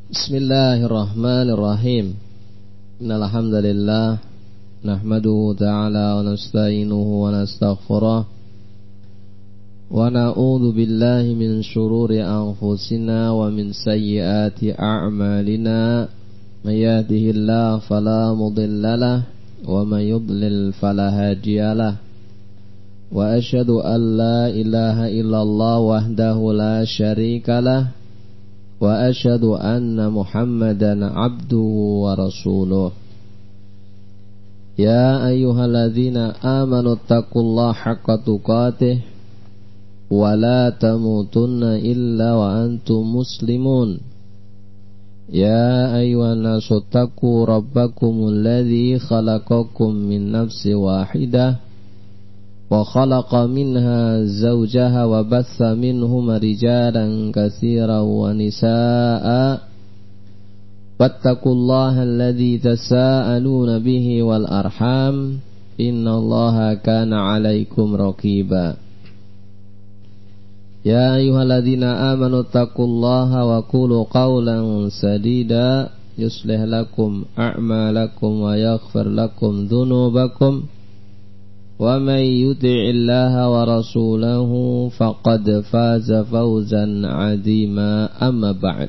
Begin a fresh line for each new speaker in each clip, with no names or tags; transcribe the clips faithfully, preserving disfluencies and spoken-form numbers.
Bismillahirrahmanirrahim. Innal hamdalillah nahmaduhu ta'ala wa nasta'inuhu wa nastaghfiruh wa na'udzu billahi min shururi anfusina wa min sayyiati a'malina. May yahdihillahu fala mudilla lahu wa may yudlil fala hadiyalah. Wa asyhadu an la ilaha illallah wahdahu la syarika lah wa asyhadu anna Muhammadan abduhu wa rasuluh. Ya ayyuhalladzina amanu taqullaha haqqa tuqatih wa la tamutunna illa wa antum muslimun. Ya ayyuhan nasu taqu rabbakumul ladzi khalaqakum min nafsin wahidah wa khalaqa minha zawjaha wa batha minhuma rijalan katsiran wa nisaa'a wattaqullaha alladzi tasaaluna bihi wal arham innallaha kana 'alaikum raqiba. Ya ayyuhalladzina amanu taqullaha wa qulu qawlan sadida yuslih lakum a'malakum wa yaghfir lakum dhunubakum wa may yuti'illaha wa rasulahu faqad faza fawzan 'azima. Amma ba'd,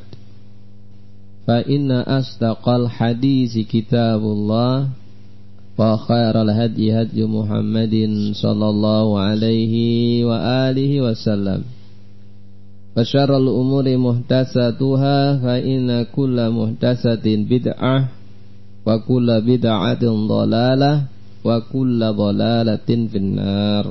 fa inna asdaqal hadisi kitabullah wa khairal hadyi hadyu Muhammadin sallallahu alaihi wa alihi wasallam wa syarrul umuri muhdatsatuha fa inna kulla muhdatsatin bid'ah wa kulla bid'atin dhalalah wa kulla dhalalatin finnar.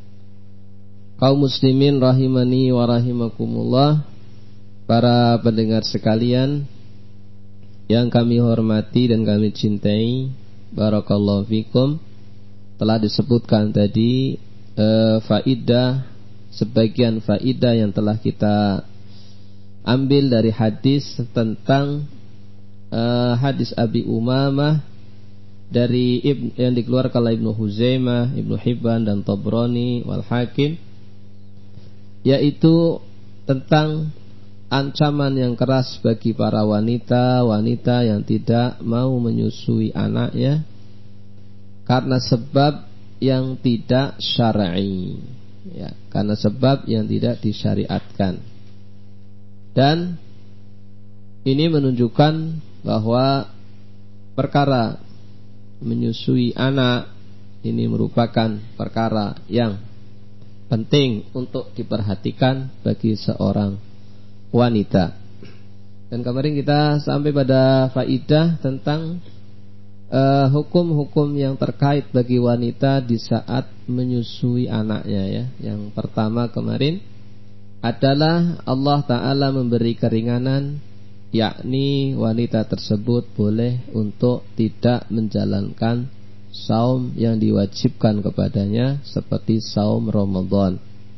Kaum muslimin rahimani wa rahimakumullah, para pendengar sekalian yang kami hormati dan kami cintai, barakallahu fikum. Telah disebutkan tadi eh, faidah, sebagian faidah yang telah kita ambil dari hadis tentang eh, hadis Abi Umamah dari Ibn, yang dikeluarkan oleh Ibnu Huzaimah, Ibnu Hibban dan Tabrani wal Hakim, yaitu tentang ancaman yang keras bagi para wanita-wanita yang tidak mau menyusui anaknya karena sebab yang tidak syar'i, ya, karena sebab yang tidak disyariatkan. Dan ini menunjukkan bahwa perkara menyusui anak ini merupakan perkara yang penting untuk diperhatikan bagi seorang wanita. Dan kemarin kita sampai pada faidah tentang uh, hukum-hukum yang terkait bagi wanita di saat menyusui anaknya, ya. Yang pertama kemarin adalah Allah Ta'ala memberi keringanan, yakni wanita tersebut boleh untuk tidak menjalankan saum yang diwajibkan kepadanya seperti saum Ramadan.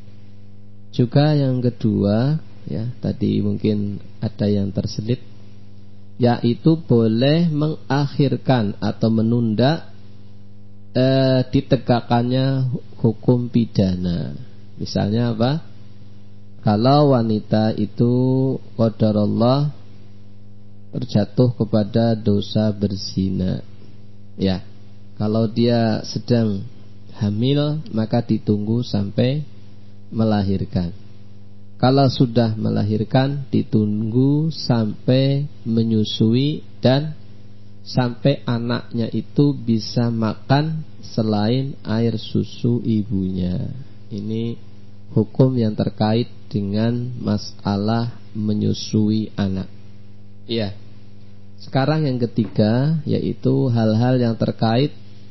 Juga yang kedua, ya, tadi mungkin ada yang terselip, yaitu boleh mengakhirkan atau menunda eh, ditegakkannya hukum pidana. Misalnya apa? Kalau wanita itu qadarullah terjatuh kepada dosa berzina, ya, kalau dia sedang hamil maka ditunggu sampai melahirkan. Kalau sudah melahirkan ditunggu sampai menyusui dan sampai anaknya itu bisa makan selain air susu ibunya. Ini hukum yang terkait dengan masalah menyusui anak. Iya. Sekarang yang ketiga, yaitu hal-hal yang terkait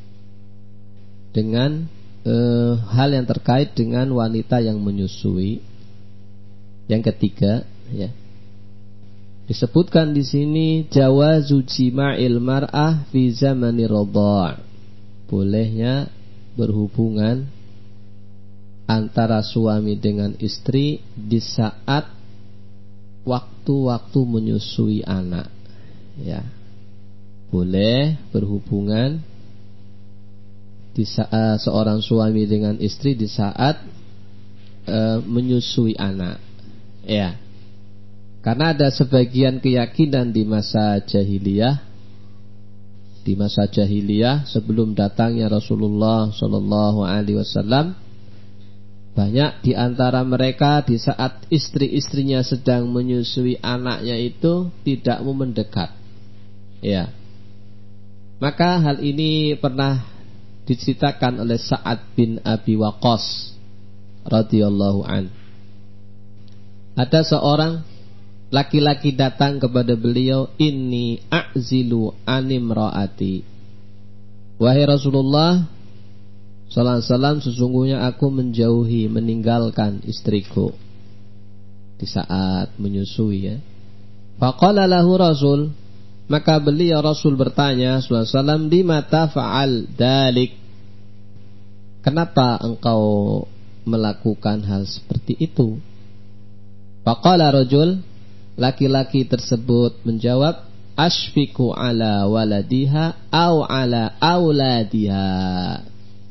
dengan eh, hal yang terkait dengan wanita yang menyusui. Yang ketiga, ya, disebutkan di sini jawazu jima'il mar'ah fi zamani radha'. Bolehnya berhubungan antara suami dengan istri di saat waktu-waktu menyusui anak, ya. Boleh berhubungan di saat seorang suami dengan istri di saat e, menyusui anak, ya. Karena ada sebagian keyakinan di masa jahiliyah, di masa jahiliyah sebelum datangnya Rasulullah Shallallahu Alaihi Wasallam, banyak di antara mereka di saat istri-istrinya sedang menyusui anaknya itu tidak mau mendekat. Ya, maka hal ini pernah diceritakan oleh Sa'ad bin Abi Waqqas radhiyallahu an. Ada seorang laki-laki datang kepada beliau, inni a'zilu animraati. Wahai Rasulullah sallallahu alaihi wasallam, sesungguhnya aku menjauhi, meninggalkan istriku di saat menyusui ya. Faqala lahu Rasul, maka beliau Rasul bertanya sallallahu alaihi wasallam, lima tafa'al dalik, kenapa engkau melakukan hal seperti itu? Faqala rajul, laki-laki tersebut menjawab, ashfiku ala waladiha au ala auladiha.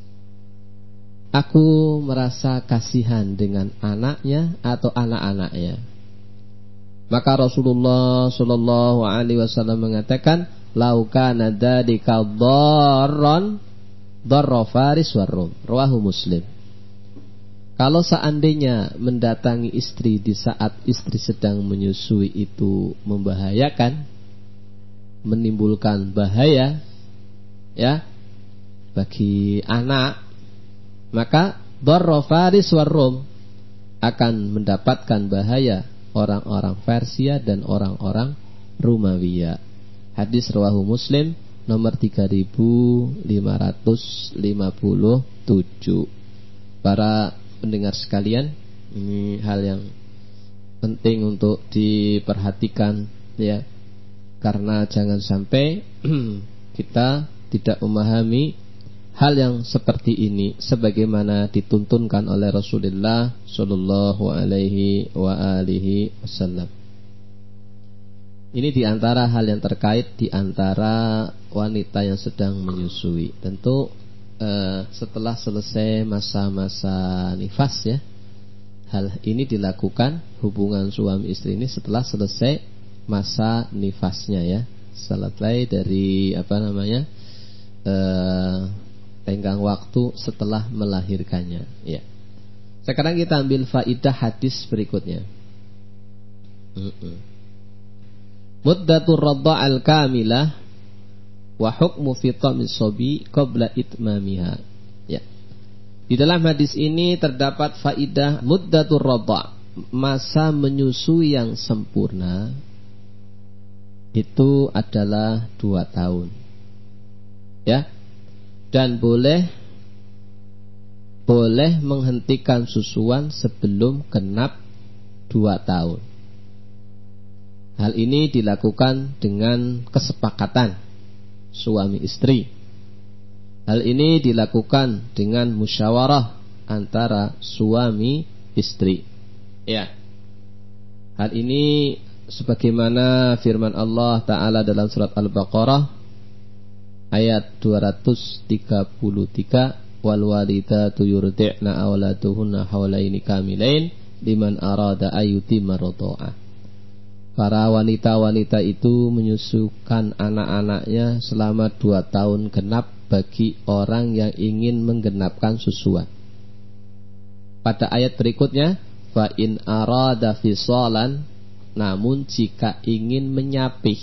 Aku merasa kasihan dengan anaknya atau anak-anaknya. Maka Rasulullah sallallahu alaihi wasallam mengatakan, lau kana dzalika dharran dharra Faris war-Rum. Rawahu Muslim. Kalau seandainya mendatangi istri di saat istri sedang menyusui itu membahayakan, menimbulkan bahaya ya bagi anak, maka dharra Faris war-Rum, akan mendapatkan bahaya orang-orang Persia dan orang-orang Romawi. Hadis rawahu Muslim nomor tiga ribu lima ratus lima puluh tujuh. Para pendengar sekalian, ini hal yang penting untuk diperhatikan ya, karena jangan sampai kita tidak memahami hal yang seperti ini sebagaimana dituntunkan oleh Rasulullah sallallahu alaihi wa alihi wasallam. Ini diantara hal yang terkait diantara wanita yang sedang menyusui. Tentu Uh, setelah selesai masa-masa nifas ya, hal ini dilakukan, hubungan suami istri ini setelah selesai masa nifasnya ya, selesai dari apa namanya uh, tenggang waktu setelah melahirkannya ya. Sekarang kita ambil faidah hadis berikutnya. uh-uh. Muddatur radha'al kamilah wa hukmu fitamis sobi qabla itmamiha ya. Di dalam hadis ini terdapat faidah muddatur radha', masa menyusui yang sempurna itu adalah dua tahun ya, dan boleh boleh menghentikan susuan sebelum genap dua tahun. Hal ini dilakukan dengan kesepakatan suami istri. Hal ini dilakukan dengan musyawarah antara suami istri. Ya. Hal ini sebagaimana firman Allah Ta'ala dalam surat Al-Baqarah ayat dua ratus tiga puluh tiga, wal walidatu yurdi'na auladuhunna haulaini kamilain liman arada ayyutimma radha'ah. Para wanita-wanita itu menyusukan anak-anaknya selama dua tahun genap bagi orang yang ingin menggenapkan susuan. Pada ayat berikutnya, fa in arada fisalan, namun jika ingin menyapih,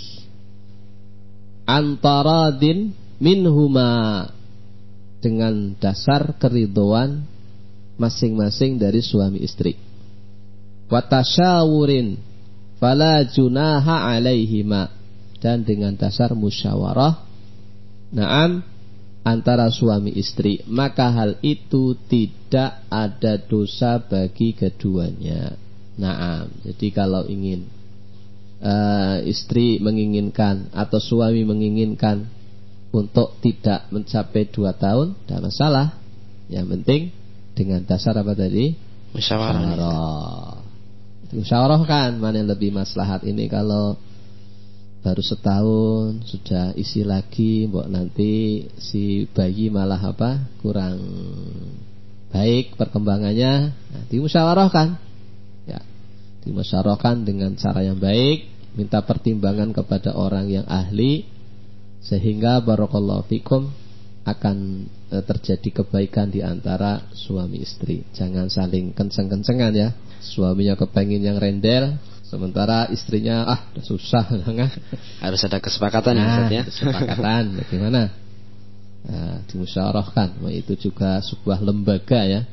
antaradin minhuma, dengan dasar keridhaan masing-masing dari suami istri, watasyawurin fala junaha alaihima, dan dengan dasar musyawarah na'am antara suami istri, maka hal itu tidak ada dosa bagi keduanya. Na'am. Jadi kalau ingin uh, istri menginginkan atau suami menginginkan untuk tidak mencapai dua tahun, tidak masalah. Yang penting dengan dasar apa tadi? Musyawarah. Musyawarah kan mana yang lebih maslahat ini. Kalau baru setahun sudah isi lagi, mbok nanti si bayi malah apa kurang baik perkembangannya, nah, dimusyawarahkan ya. dimusyawarahkan dengan cara yang baik, minta pertimbangan kepada orang yang ahli, sehingga barakallahu fikum akan e, terjadi kebaikan di antara suami istri. Jangan saling kenceng-kencengan ya. Suaminya kepengen yang rendel, sementara istrinya ah udah susah.
Harus ada kesepakatan
nah,
ya.
Kesepakatan bagaimana? Nah, dimusyawarahkan. Nah, itu juga sebuah lembaga ya.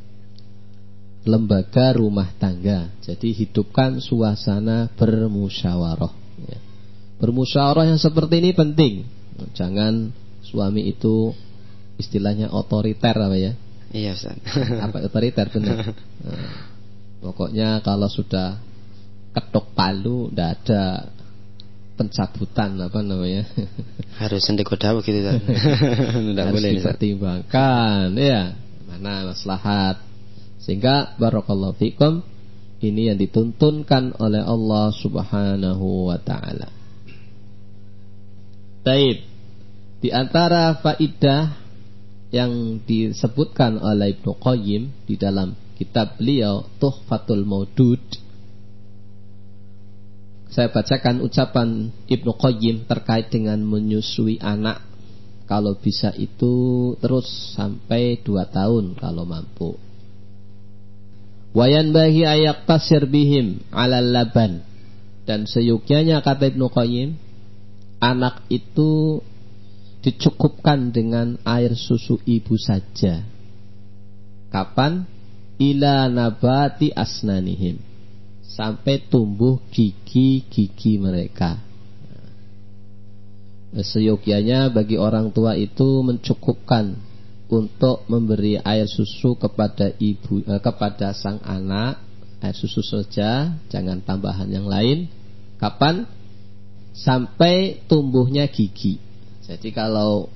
Lembaga rumah tangga. Jadi hidupkan suasana bermusyawarah ya. Bermusyawarah yang seperti ini penting. Jangan suami itu istilahnya otoriter apa ya?
Iya Ustaz.
Apa otoriter benar? Nah, pokoknya kalau sudah ketok palu tidak ada pencabutan apa namanya?
Harus sendiko dawu gitu kan. Tidak
Harus
boleh
dipertimbangkan ya. Mana maslahat. Sehingga barakallahu fikum ini yang dituntunkan oleh Allah Subhanahu wa taala. Taib. Di antara faidah yang disebutkan oleh Ibnu Qayyim di dalam kitab beliau Tuhfatul Maudud, saya bacakan ucapan Ibnu Qayyim terkait dengan menyusui anak. Kalau bisa itu terus sampai dua tahun kalau mampu. Wayan bahi ayak tasir bihim alal laban. Dan seyukyanya kata Ibnu Qayyim, anak itu dicukupkan dengan air susu ibu saja. Kapan? Ila nabati asnanihim, sampai tumbuh gigi-gigi mereka. Seyogyanya bagi orang tua itu mencukupkan untuk memberi air susu kepada ibu eh, kepada sang anak, air susu saja, jangan tambahan yang lain. Kapan? Sampai tumbuhnya gigi. Jadi kalau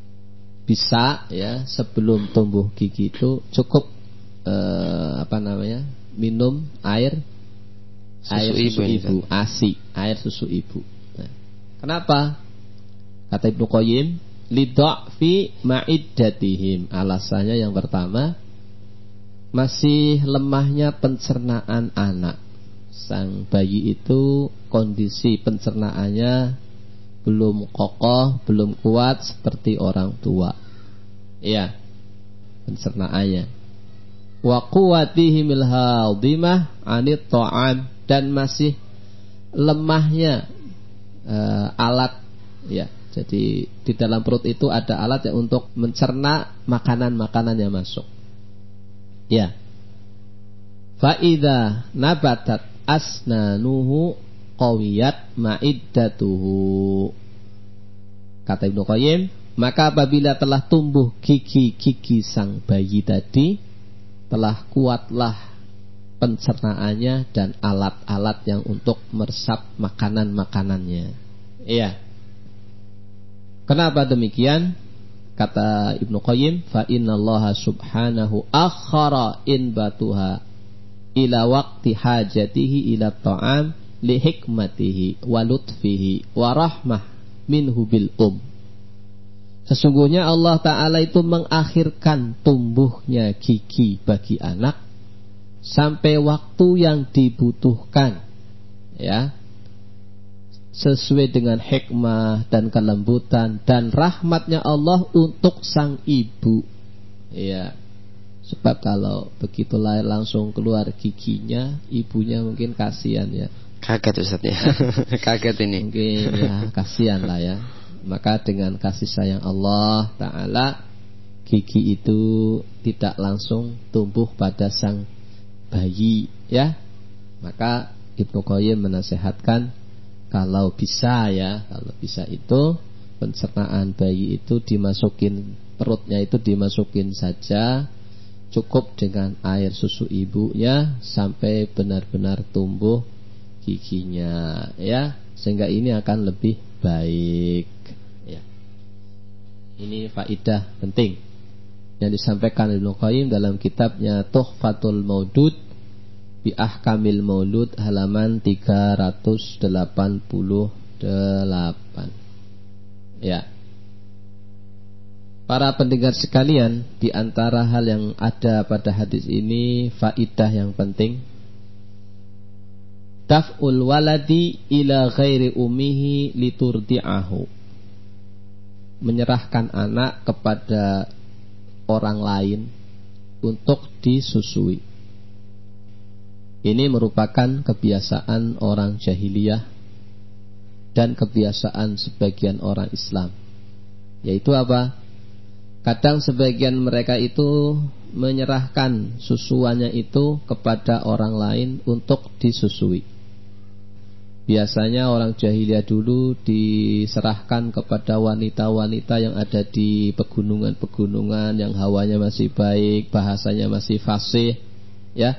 bisa ya sebelum tumbuh gigi itu cukup eh, apa namanya? minum air susu air susu ibu, ibu A S I, air susu ibu. Nah, kenapa? Kata Ibnu Qayyim, lidha'fi ma'iddatihim. Alasannya yang pertama, masih lemahnya pencernaan anak. Sang bayi itu kondisi pencernaannya belum kokoh, belum kuat seperti orang tua. Iya, pencernaannya. Wa quwwatihimil hadimah 'anit ta'am, dan masih lemahnya uh, alat ya. Jadi di dalam perut itu ada alat ya untuk mencerna makanan-makanan yang masuk. Ya. Fa idza nabatat asnanuhu qawiyat ma'iddatuhu. Kata Ibnu Qayyim, maka apabila telah tumbuh gigi-gigi sang bayi tadi, telah kuatlah pencernaannya dan alat-alat yang untuk meresap makanan-makanannya. Iya. Kenapa demikian? Kata Ibnu Qayyim, fa innallaha subhanahu akhara inbatuha ila waqti hajatihi ila ta'am li hikmatihi wa lutfihi wa rahmah minhu bil um. Sesungguhnya Allah Ta'ala itu mengakhirkan tumbuhnya gigi bagi anak sampai waktu yang dibutuhkan, ya, sesuai dengan hikmah dan kelembutan dan rahmatnya Allah untuk sang ibu. Ya, sebab kalau begitu lahir langsung keluar giginya, ibunya mungkin kasihan ya.
Kaget Ustaz ya. Kaget ini.
Mungkin ya kasihan lah ya. Maka dengan kasih sayang Allah Ta'ala, gigi itu tidak langsung tumbuh pada sang bayi ya. Maka Ibnu Qayyim menasehatkan, kalau bisa ya, kalau bisa itu pencernaan bayi itu dimasukin, perutnya itu dimasukin saja, cukup dengan air susu ibunya sampai benar-benar tumbuh giginya ya, sehingga ini akan lebih baik ya. Ini faidah penting yang disampaikan Ibnu Qayyim dalam kitabnya Tuhfatul Maudud bi Ahkamil Maulud halaman tiga ratus delapan puluh delapan. Ya. Para pendengar sekalian, di antara hal yang ada pada hadis ini faidah yang penting, daf'ul waladi ila ghairi ummihi liturdi'ahu, menyerahkan anak kepada orang lain untuk disusui. Ini merupakan kebiasaan orang jahiliyah dan kebiasaan sebagian orang Islam. Yaitu apa? Kadang sebagian mereka itu menyerahkan susuannya itu kepada orang lain untuk disusui. Biasanya orang jahiliyah dulu diserahkan kepada wanita-wanita yang ada di pegunungan-pegunungan yang hawanya masih baik, bahasanya masih fasih, ya,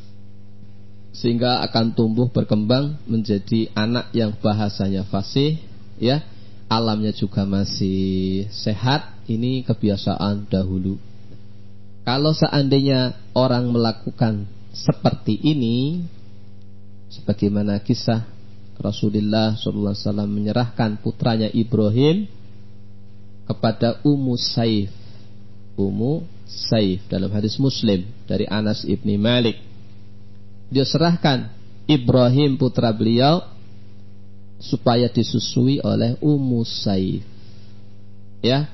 sehingga akan tumbuh berkembang menjadi anak yang bahasanya fasih, ya, alamnya juga masih sehat. Ini kebiasaan dahulu. Kalau seandainya orang melakukan seperti ini, sebagaimana kisah Rasulullah shallallahu alaihi wasallam menyerahkan putranya Ibrahim kepada Ummu Saif. Ummu Saif dalam hadis Muslim dari Anas ibni Malik. Dia serahkan Ibrahim putra beliau supaya disusui oleh Ummu Saif. Ya,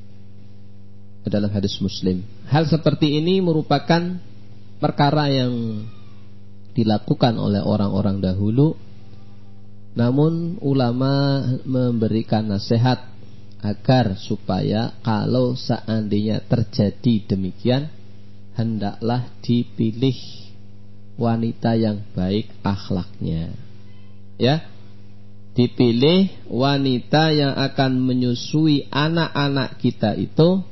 dalam hadis Muslim. Hal seperti ini merupakan perkara yang dilakukan oleh orang-orang dahulu. Namun ulama memberikan nasihat agar supaya kalau seandainya terjadi demikian, hendaklah dipilih wanita yang baik akhlaknya. Ya, dipilih wanita yang akan menyusui anak-anak kita itu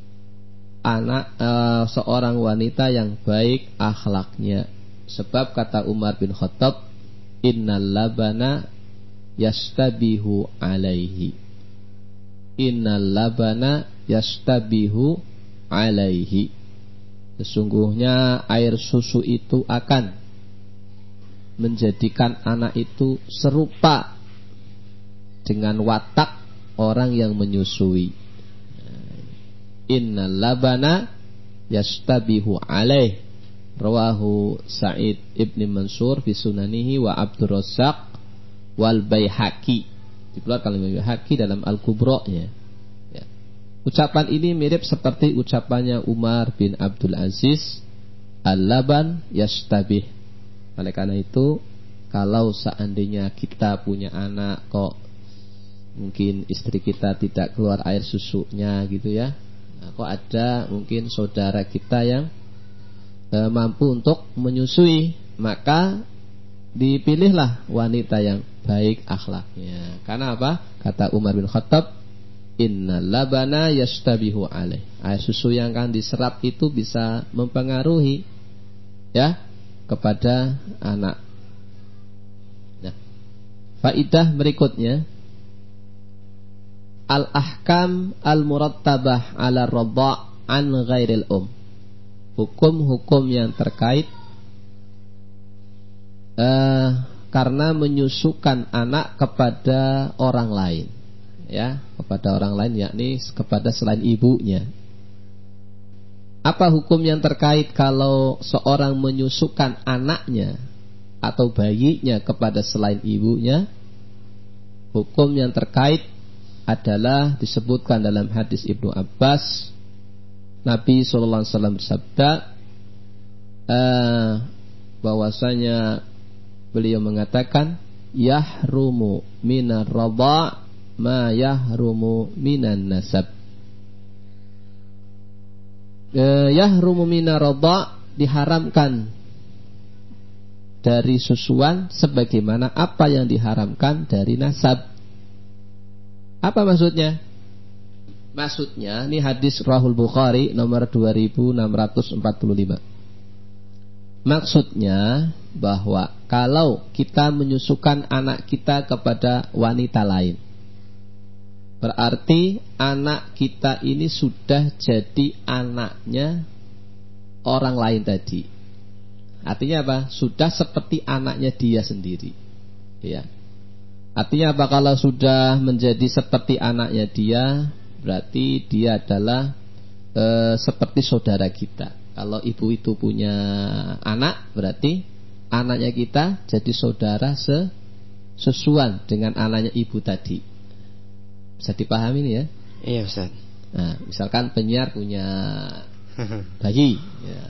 anak e, seorang wanita yang baik akhlaknya. Sebab kata Umar bin Khattab, innal labana yastabihu alaihi. Innal labana yastabihu alaihi. Sesungguhnya air susu itu akan menjadikan anak itu serupa dengan watak orang yang menyusui. Innal labana yastabihu alaihi. Rawahu Sa'id ibn Mansur fi sunanihi wa Abdur Razzaq wal Baihaqi. Dikeluarkan oleh Baihaqi dalam Al-Kubra-nya. Ya. Ucapan ini mirip seperti ucapannya Umar bin Abdul Aziz, al-laban yastabih. Oleh karena itu, kalau seandainya kita punya anak kok mungkin istri kita tidak keluar air susunya gitu ya, nah, kok ada mungkin saudara kita yang mampu untuk menyusui, maka dipilihlah wanita yang baik akhlaknya. Karena apa? Kata Umar bin Khattab, innal labana yastabihu alaih. Air susu yang akan diserap itu bisa mempengaruhi ya kepada anak. Nah, faidah berikutnya, al-ahkam al-murattabah ala radha' an ghairil um. Hukum-hukum yang terkait uh, karena menyusukan anak kepada orang lain, ya, kepada orang lain, yakni kepada selain ibunya. Apa hukum yang terkait kalau seorang menyusukan anaknya atau bayinya kepada selain ibunya? Hukum yang terkait adalah disebutkan dalam hadis Ibnu Abbas. Nabi shallallahu alaihi wasallam bersabda, eh, bahwasanya beliau mengatakan, yahrumu minar radha' ma yahrumu minan nasab. Eh, yahrumu minar radha', diharamkan dari susuan sebagaimana apa yang diharamkan dari nasab. Apa maksudnya? Maksudnya, ini hadis Rahul Bukhari nomor dua ribu enam ratus empat puluh lima. Maksudnya bahwa kalau kita menyusukan anak kita kepada wanita lain, berarti anak kita ini sudah jadi anaknya orang lain tadi. Artinya apa? Sudah seperti anaknya dia sendiri. Ya. Artinya apa? Kalau sudah menjadi seperti anaknya dia, berarti dia adalah e, seperti saudara kita. Kalau ibu itu punya anak, berarti anaknya kita jadi saudara sesusuan dengan anaknya ibu tadi. Bisa dipahami ini ya?
Iya Ustaz.
Nah, misalkan penyiar punya bayi ya.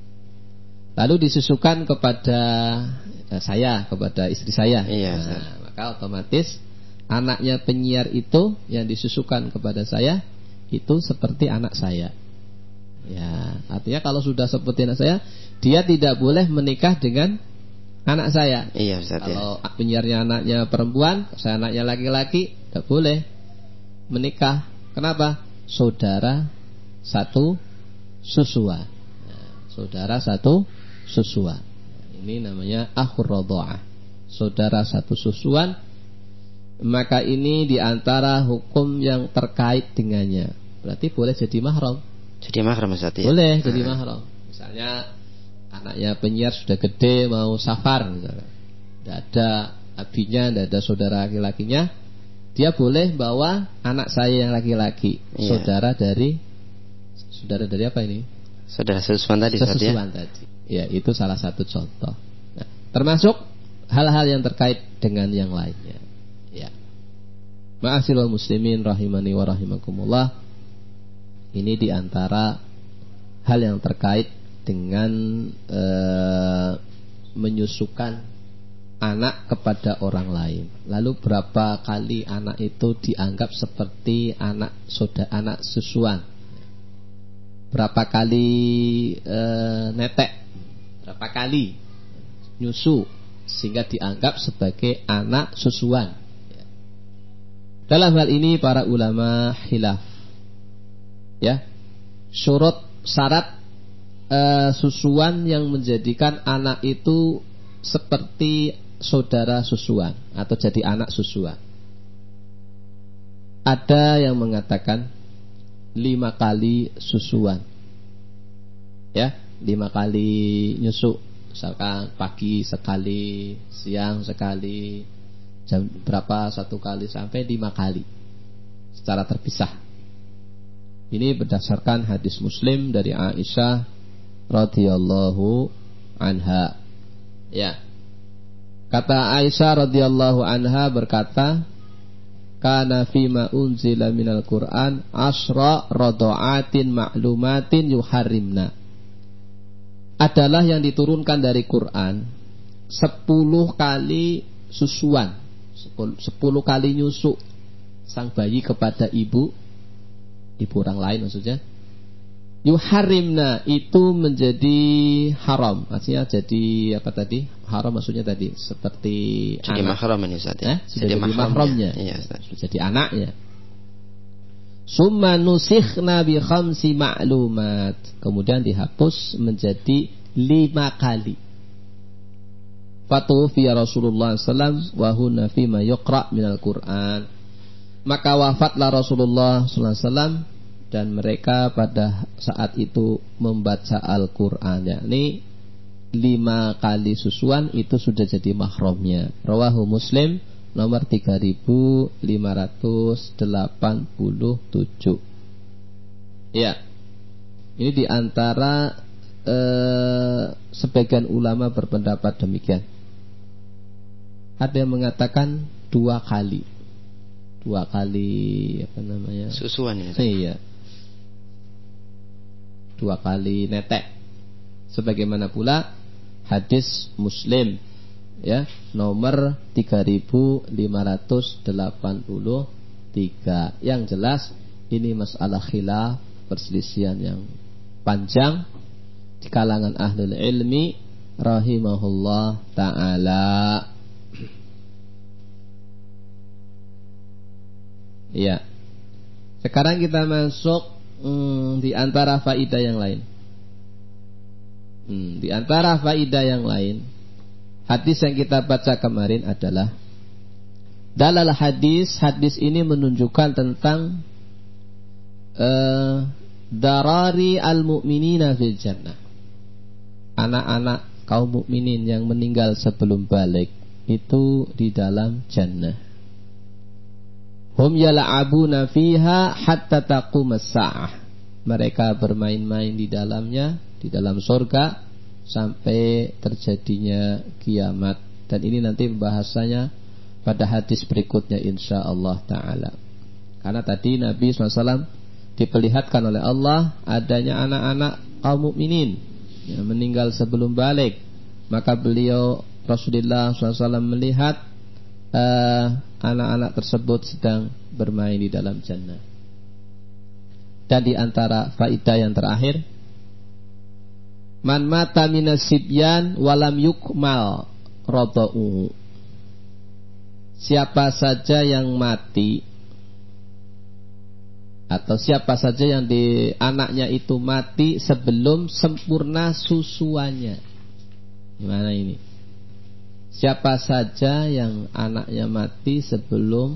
Lalu disusukan kepada eh, saya, kepada istri saya.
Iya,
nah, maka otomatis anaknya penyiar itu yang disusukan kepada saya itu seperti anak saya. Ya, artinya kalau sudah seperti anak saya, dia tidak boleh menikah dengan anak saya.
Iya, Ustaz.
Kalau ya. penyiarnya anaknya perempuan, saya anaknya laki-laki, tidak boleh menikah. Kenapa? Saudara satu susua. Nah, saudara satu susua. Ini namanya akhur radha'ah. Saudara satu susuan. Maka ini diantara hukum yang terkait dengannya. Berarti boleh jadi mahram.
Jadi mahram Ustaz ya?
Boleh jadi mahram. Misalnya anaknya penyiar sudah gede mau safar misalnya. Tidak ada abinya, tidak ada saudara laki-lakinya, dia boleh bawa anak saya yang laki-laki, iya. Saudara dari Saudara dari apa ini?
Saudara sesusuan tadi.
Sesusuan ya? tadi. Ya, itu salah satu contoh. Nah, termasuk hal-hal yang terkait dengan yang lainnya. Ya. Ma'asyiral muslimin rahimani wa rahimakumullah. Ini diantara hal yang terkait dengan e, menyusukan anak kepada orang lain. Lalu berapa kali anak itu dianggap seperti anak saudara, anak susuan? Berapa kali e, netek? Berapa kali nyusu sehingga dianggap sebagai anak susuan? Dalam hal ini para ulama khilaf. Ya, syurut syarat e, susuan yang menjadikan anak itu seperti saudara susuan atau jadi anak susuan. Ada yang mengatakan lima kali susuan, ya, lima kali nyusu. Misalkan pagi sekali, siang sekali, jam berapa satu kali sampai lima kali secara terpisah. Ini berdasarkan hadis Muslim dari Aisyah radhiyallahu anha. Ya. Kata Aisyah radhiyallahu anha berkata, "Kana fima unzila minal Qur'an asra radha'atin ma'lumatin yuharrimna." Adalah yang diturunkan dari Quran sepuluh kali susuan, sepuluh kali nyusu sang bayi kepada ibu ibu orang lain maksudnya. Yuharrimna itu menjadi haram. Artinya jadi apa tadi? Haram maksudnya tadi seperti
jadi
anak.
mahram ini Ustaz ya.
Eh? Sudah jadi, jadi mahramnya.
Iya, Ustaz.
Sudah jadi anaknya. Summa nusikhna bi khamsi ma'lumat. Kemudian dihapus menjadi lima kali. Fatufiya Rasulullah sallallahu alaihi wasallam wa hunna fima yuqra minal Qur'an. Maka wafatlah Rasulullah sallallahu alaihi wasallam dan mereka pada saat itu membaca Al-Quran, yakni lima kali susuan itu sudah jadi mahramnya. Rawahu Muslim nomor tiga ribu lima ratus delapan puluh tujuh. Ya, ini diantara eh, sebagian ulama berpendapat demikian. Ada yang mengatakan dua kali, dua kali apa namanya?
Susuan ya.
Iya. Dua kali netek. Sebagaimana pula hadis Muslim ya, nomor tiga ribu lima ratus delapan puluh tiga. Yang jelas ini masalah khilaf, perselisihan yang panjang di kalangan ahlul ilmi rahimahullah ta'ala. Ya. Sekarang kita masuk Hmm, di antara faidah yang lain. Hmm, di antara faidah yang lain, hadis yang kita baca kemarin adalah dalal hadis. Hadis ini menunjukkan tentang uh, darari al-mu'minina fil jannah. Anak-anak kaum mukminin yang meninggal sebelum balik itu di dalam jannah. Hum yal'abuna fiha hatta taqumas sa'ah. Mereka bermain-main di dalamnya, di dalam surga sampai terjadinya kiamat. Dan ini nanti pembahasannya pada hadis berikutnya insyaallah ta'ala. Karena tadi Nabi shallallahu alaihi wasallam diperlihatkan oleh Allah adanya anak-anak kaum mukminin yang meninggal sebelum balik. Maka beliau Rasulullah shallallahu alaihi wasallam melihat uh, anak-anak tersebut sedang bermain di dalam jannah. Dan di antara faedah yang terakhir, man mata minas sibyan walam yukmal rada'uhu. Siapa saja yang mati atau siapa saja yang di anaknya itu mati sebelum sempurna susuannya. Gimana ini? Siapa saja yang anaknya mati sebelum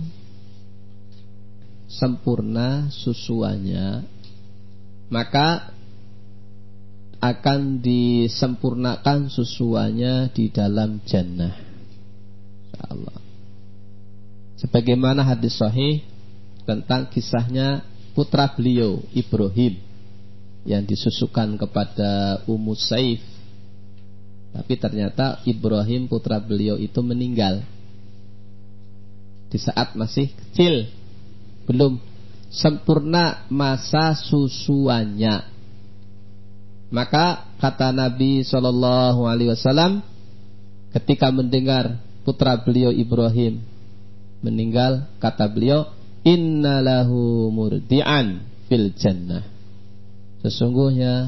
sempurna susuannya, maka akan disempurnakan susuannya di dalam jannah, insyaallah. Sebagaimana hadis sahih tentang kisahnya putra beliau Ibrahim yang disusukan kepada Ummu Saif. Tapi ternyata Ibrahim putra beliau itu meninggal di saat masih kecil, belum sempurna masa susuannya. Maka kata Nabi shallallahu alaihi wasallam ketika mendengar putra beliau Ibrahim meninggal, kata beliau, innalahu murdi'an fil jannah. Sesungguhnya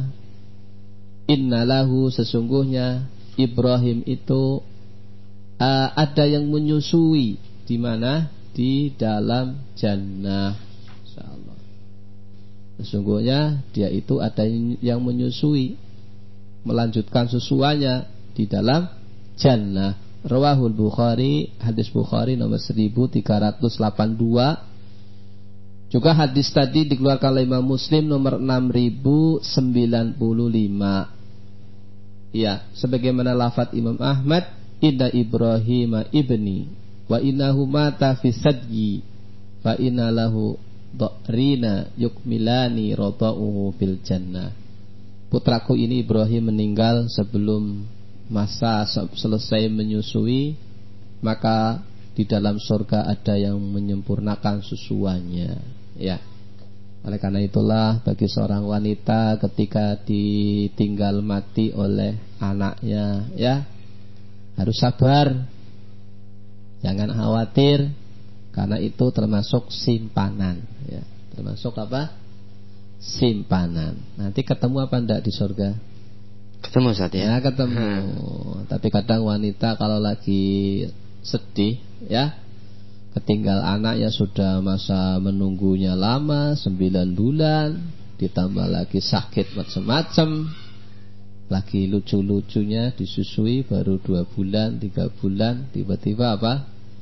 innalahu sesungguhnya Ibrahim itu uh, ada yang menyusui. Di mana? Di dalam jannah, insyaallah. Sesungguhnya dia itu ada yang menyusui, melanjutkan susuannya di dalam jannah. Rawahul Bukhari, hadis Bukhari nomor seribu tiga ratus delapan puluh dua. Juga hadis tadi dikeluarkan oleh Imam Muslim nomor enam ribu sembilan puluh lima. Ya, sebagaimana lafaz Imam Ahmad, inna Ibrahim ibni wa innahu mata fi sadyi fa inna lahu dharina yukmilani rada'uhu fil jannah. Putraku ini Ibrahim meninggal sebelum masa selesai menyusui, maka di dalam surga ada yang menyempurnakan susuannya. Ya. Oleh karena itulah bagi seorang wanita ketika ditinggal mati oleh anaknya, ya, harus sabar. Jangan khawatir, karena itu termasuk simpanan, ya. Termasuk apa? Simpanan. Nanti ketemu apa enggak di surga?
Ketemu saat ya.
Ya, ketemu. Hmm. Tapi kadang wanita kalau lagi sedih, ya, ketinggal anak ya sudah masa menunggunya lama, sembilan bulan, ditambah lagi sakit macam-macam, lagi lucu-lucunya disusui baru dua bulan, tiga bulan, tiba-tiba apa?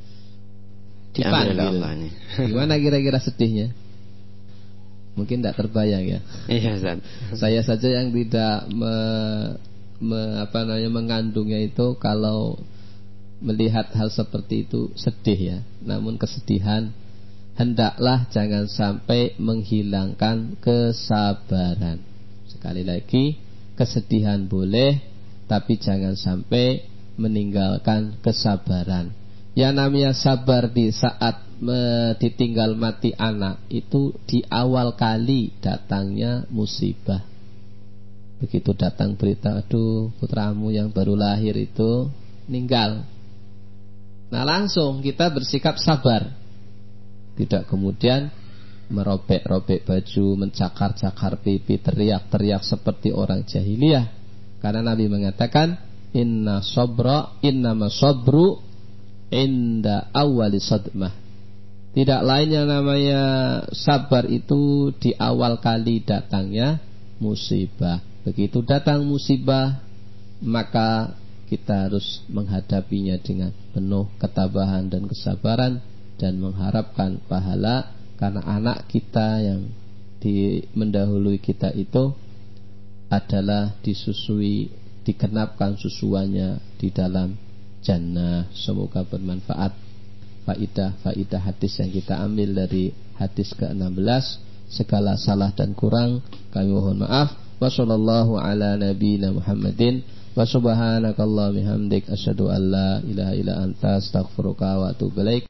Dipanggil. Gimana kira-kira sedihnya? Mungkin tidak terbayang ya.
Iya, Ustaz.
Saya saja yang tidak me, me, apa namanya mengandungnya itu, kalau melihat hal seperti itu sedih ya. Namun kesedihan hendaklah jangan sampai menghilangkan kesabaran. Sekali lagi, kesedihan boleh, tapi jangan sampai meninggalkan kesabaran. Yang namanya sabar di saat me, ditinggal mati anak itu di awal kali datangnya musibah. Begitu datang berita, aduh putramu yang baru lahir itu meninggal. Nah langsung kita bersikap sabar, tidak kemudian merobek-robek baju, mencakar-cakar pipi, teriak-teriak seperti orang jahiliyah. Karena Nabi mengatakan, inna sabra innama sabru inda awali sadmah. Tidak lain yang namanya sabar itu di awal kali datangnya musibah. Begitu datang musibah, maka kita harus menghadapinya dengan penuh ketabahan dan kesabaran, dan mengharapkan pahala. Karena anak kita yang di, mendahului kita itu adalah disusui, dikenapkan susuannya di dalam jannah. Semoga bermanfaat faidah-faidah hadis yang kita ambil dari hadis ke enam belas. Segala salah dan kurang kami mohon maaf. Wassallallahu ala nabiyina Muhammadin Wa subhanakallahumma bihamdik asyhadu an la ilaha illa anta astaghfiruka wa atubu ilaik.